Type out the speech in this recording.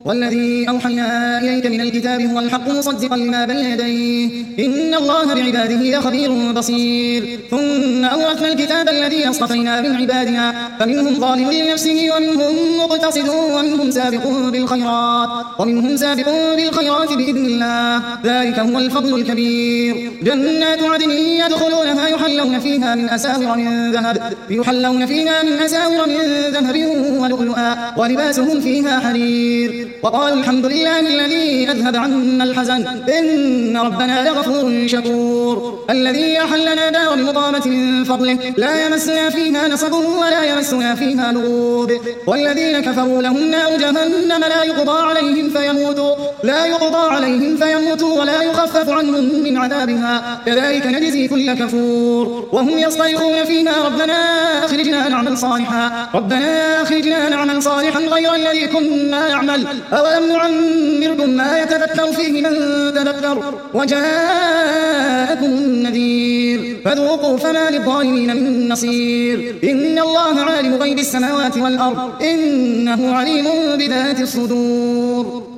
والذي أوحينا إليك من الكتاب هو الحق مصدقا لما بين يديه إن الله بعباده لخبير بصير ثم أورثنا الكتاب الذي اصطفينا من عبادنا فمنهم ظالم لنفسه ومنهم مقتصد ومنهم سابق بالخيرات بإذن الله ذلك هو الفضل الكبير جنات عدن يدخلونها يحلون فيها من أساور من ذهب ولؤلؤا ولباسهم فيها حرير وقالوا الحمد لله الذي أذهب عنا الحزن إن ربنا لغفور شكور الذي أحلنا دار المقامة من فضله لا يمسنا فيها نصب ولا يمسنا فيها لغوب والذين كفروا لهم نار جهنم لا يقضى عليهم فيموتوا ولا يخفف عنهم من عذابها كذلك نجزي كل كفور وهم يصطرخون فيها ربنا أخرجنا نعمل صالحا غير الذي كنا نعمل أولم نعمركم ما يتذكر فيه من تذكر وجاءكم النذير فذوقوا فما للظالمين من نصير إن الله عالم غيب السماوات والأرض إنه عليم بذات الصدور